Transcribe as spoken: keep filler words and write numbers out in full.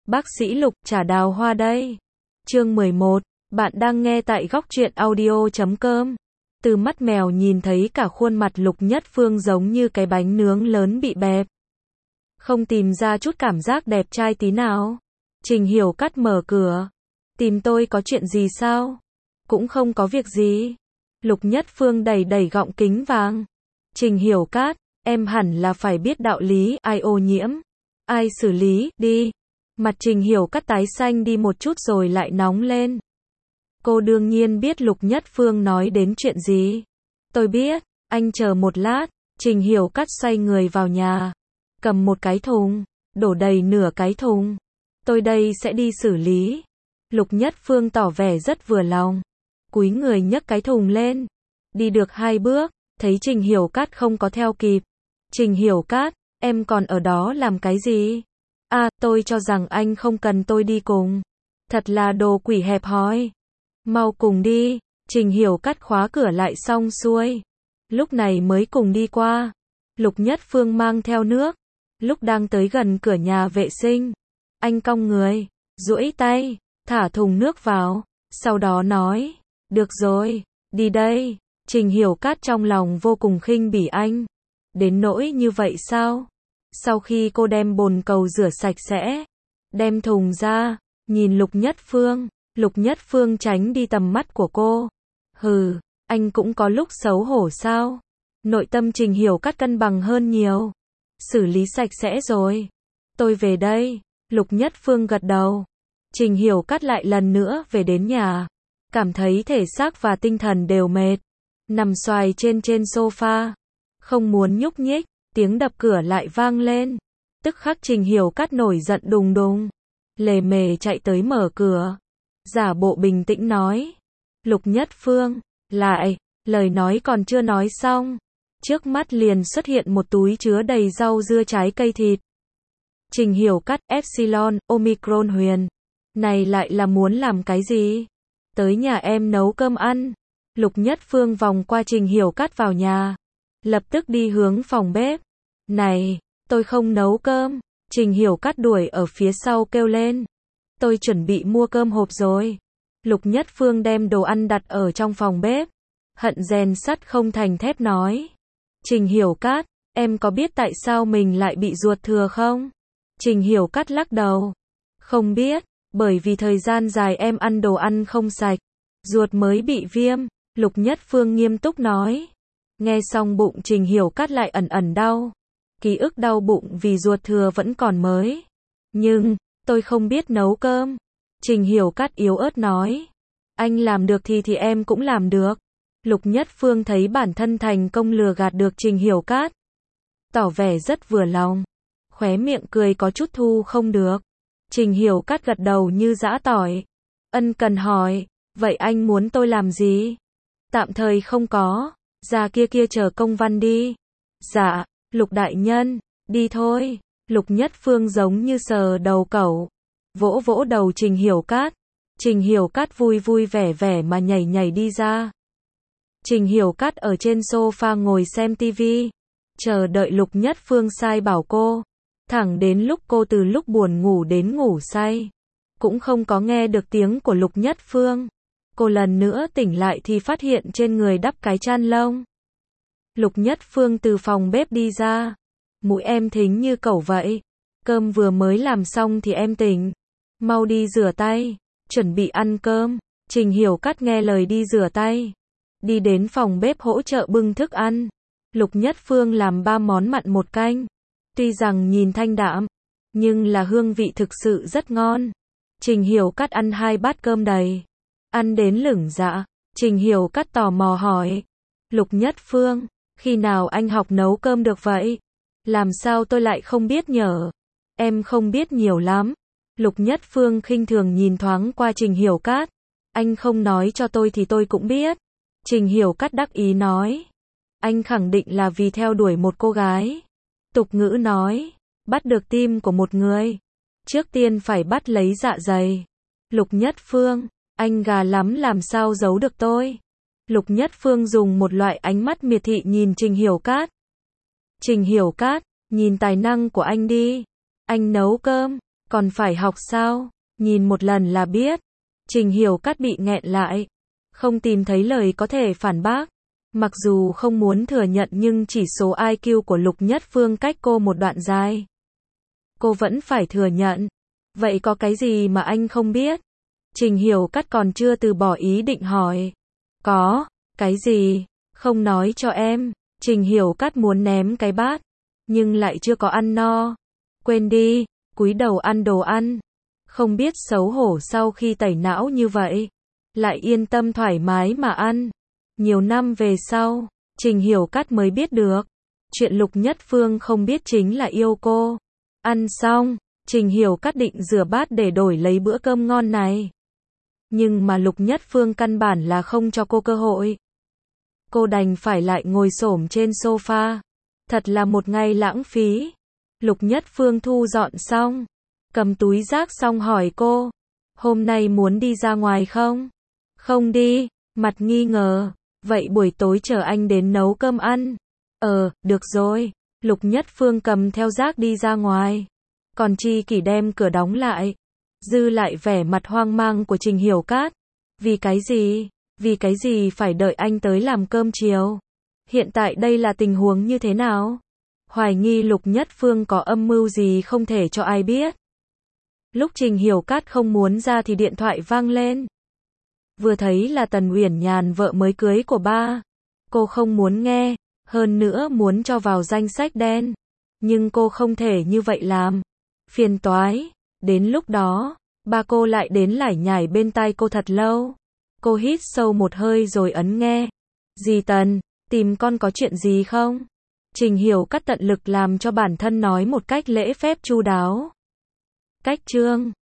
Bác sĩ Lục trả đào hoa đây. Chương mười một, bạn đang nghe tại góc truyện audio chấm com. Từ mắt mèo nhìn thấy cả khuôn mặt Lục Nhất Phương giống như cái bánh nướng lớn bị bẹp. Không tìm ra chút cảm giác đẹp trai tí nào. Trình Hiểu Cát mở cửa. Tìm tôi có chuyện gì sao? Cũng không có việc gì. Lục Nhất Phương đẩy đẩy gọng kính vàng. Trình Hiểu Cát, em hẳn là phải biết đạo lý, ai ô nhiễm, ai xử lý, đi. Mặt Trình Hiểu Cát tái xanh đi một chút rồi lại nóng lên. Cô đương nhiên biết Lục Nhất Phương nói đến chuyện gì. Tôi biết, anh chờ một lát. Trình Hiểu Cát xoay người vào nhà. Cầm một cái thùng, đổ đầy nửa cái thùng. Tôi đây sẽ đi xử lý. Lục Nhất Phương tỏ vẻ rất vừa lòng. Cúi người nhấc cái thùng lên. Đi được hai bước, thấy Trình Hiểu Cát không có theo kịp. Trình Hiểu Cát, em còn ở đó làm cái gì? À, tôi cho rằng anh không cần tôi đi cùng. Thật là đồ quỷ hẹp hòi. Mau cùng đi. Trình Hiểu Cát khóa cửa lại xong xuôi. Lúc này mới cùng đi qua. Lục Nhất Phương mang theo nước. Lúc đang tới gần cửa nhà vệ sinh, anh cong người, duỗi tay, thả thùng nước vào. Sau đó nói, được rồi, đi đây. Trình Hiểu Cát trong lòng vô cùng khinh bỉ anh. Đến nỗi như vậy sao? Sau khi cô đem bồn cầu rửa sạch sẽ, đem thùng ra, nhìn Lục Nhất Phương. Lục Nhất Phương tránh đi tầm mắt của cô. Hừ, anh cũng có lúc xấu hổ sao? Nội tâm Trình Hiểu Cát cân bằng hơn nhiều. Xử lý sạch sẽ rồi. Tôi về đây. Lục Nhất Phương gật đầu. Trình Hiểu Cát lại lần nữa về đến nhà. Cảm thấy thể xác và tinh thần đều mệt. Nằm xoài trên trên sofa. Không muốn nhúc nhích. Tiếng đập cửa lại vang lên. Tức khắc Trình Hiểu Cát nổi giận đùng đùng. Lề mề chạy tới mở cửa. Giả bộ bình tĩnh nói. Lục Nhất Phương, lại, lời nói còn chưa nói xong. Trước mắt liền xuất hiện một túi chứa đầy rau dưa trái cây thịt. Trình Hiểu Cát, Epsilon, Omicron Huyền. Này lại là muốn làm cái gì? Tới nhà em nấu cơm ăn. Lục Nhất Phương vòng qua Trình Hiểu Cát vào nhà. Lập tức đi hướng phòng bếp. Này, tôi không nấu cơm. Trình Hiểu Cát đuổi ở phía sau kêu lên. Tôi chuẩn bị mua cơm hộp rồi. Lục Nhất Phương đem đồ ăn đặt ở trong phòng bếp. Hận rèn sắt không thành thép nói. Trình Hiểu Cát, em có biết tại sao mình lại bị ruột thừa không? Trình Hiểu Cát lắc đầu. Không biết, bởi vì thời gian dài em ăn đồ ăn không sạch, ruột mới bị viêm. Lục Nhất Phương nghiêm túc nói. Nghe xong bụng Trình Hiểu Cát lại ẩn ẩn đau. Ký ức đau bụng vì ruột thừa vẫn còn mới. Nhưng, tôi không biết nấu cơm. Trình Hiểu Cát yếu ớt nói. Anh làm được thì thì em cũng làm được. Lục Nhất Phương thấy bản thân thành công lừa gạt được Trình Hiểu Cát. Tỏ vẻ rất vừa lòng. Khóe miệng cười có chút thu không được. Trình Hiểu Cát gật đầu như giã tỏi. Ân cần hỏi, vậy anh muốn tôi làm gì? Tạm thời không có. Ra kia kia chờ công văn đi. Dạ, Lục đại nhân, đi thôi. Lục Nhất Phương giống như sờ đầu cẩu. Vỗ vỗ đầu Trình Hiểu Cát. Trình Hiểu Cát vui vui vẻ vẻ mà nhảy nhảy đi ra. Trình Hiểu Cát ở trên sofa ngồi xem tivi. Chờ đợi Lục Nhất Phương sai bảo cô. Thẳng đến lúc cô từ lúc buồn ngủ đến ngủ say. Cũng không có nghe được tiếng của Lục Nhất Phương. Cô lần nữa tỉnh lại thì phát hiện trên người đắp cái chăn lông. Lục Nhất Phương từ phòng bếp đi ra. Mũi em thính như cẩu vậy. Cơm vừa mới làm xong thì em tỉnh. Mau đi rửa tay. Chuẩn bị ăn cơm. Trình Hiểu Cát nghe lời đi rửa tay. Đi đến phòng bếp hỗ trợ bưng thức ăn. Lục Nhất Phương làm ba món mặn một canh. Tuy rằng nhìn thanh đạm, nhưng là hương vị thực sự rất ngon. Trình Hiểu Cát ăn hai bát cơm đầy. Ăn đến lửng dạ. Trình Hiểu Cát tò mò hỏi. Lục Nhất Phương, khi nào anh học nấu cơm được vậy? Làm sao tôi lại không biết nhở? Em không biết nhiều lắm. Lục Nhất Phương khinh thường nhìn thoáng qua Trình Hiểu Cát. Anh không nói cho tôi thì tôi cũng biết. Trình Hiểu Cát đắc ý nói. Anh khẳng định là vì theo đuổi một cô gái. Tục ngữ nói, bắt được tim của một người, trước tiên phải bắt lấy dạ dày. Lục Nhất Phương, anh gà lắm làm sao giấu được tôi. Lục Nhất Phương dùng một loại ánh mắt miệt thị nhìn Trình Hiểu Cát. Trình Hiểu Cát, nhìn tài năng của anh đi. Anh nấu cơm, Còn phải học sao? Nhìn một lần là biết. Trình Hiểu Cát bị nghẹn lại. Không tìm thấy lời có thể phản bác. Mặc dù không muốn thừa nhận nhưng chỉ số i kiu của Lục Nhất Phương cách cô một đoạn dài. Cô vẫn phải thừa nhận. Vậy có cái gì mà anh không biết? Trình Hiểu Cát còn chưa từ bỏ ý định hỏi. Có, cái gì? Không nói cho em. Trình Hiểu Cát muốn ném cái bát, nhưng lại chưa có ăn no. Quên đi, cúi đầu ăn đồ ăn. Không biết xấu hổ sau khi tẩy não như vậy. Lại yên tâm thoải mái mà ăn. Nhiều năm về sau, Trình Hiểu Cát mới biết được. Chuyện Lục Nhất Phương không biết chính là yêu cô. Ăn xong, Trình Hiểu Cát định rửa bát để đổi lấy bữa cơm ngon này. Nhưng mà Lục Nhất Phương căn bản là không cho cô cơ hội. Cô đành phải lại ngồi xổm trên sofa. Thật là một ngày lãng phí. Lục Nhất Phương thu dọn xong, cầm túi rác xong hỏi cô. Hôm nay muốn đi ra ngoài không? Không đi, mặt nghi ngờ. Vậy buổi tối chờ anh đến nấu cơm ăn. Ờ, được rồi. Lục Nhất Phương cầm theo rác đi ra ngoài. Còn Chi Kỷ đem cửa đóng lại. Dư lại vẻ mặt hoang mang của Trình Hiểu Cát. Vì cái gì? Vì cái gì phải đợi anh tới làm cơm chiều? Hiện tại đây là tình huống như thế nào? Hoài nghi Lục Nhất Phương có âm mưu gì không thể cho ai biết. Lúc Trình Hiểu Cát không muốn ra thì điện thoại vang lên. Vừa thấy là Tần Uyển Nhàn, vợ mới cưới của ba. Cô không muốn nghe, hơn nữa muốn cho vào danh sách đen. Nhưng cô không thể như vậy làm. Phiền toái. Đến lúc đó, ba cô lại đến lải nhải bên tai cô thật lâu. Cô hít sâu một hơi rồi ấn nghe. Dì Tần, tìm con có chuyện gì không? Trình Hiểu Cát tận lực làm cho bản thân nói một cách lễ phép chu đáo. Cách chương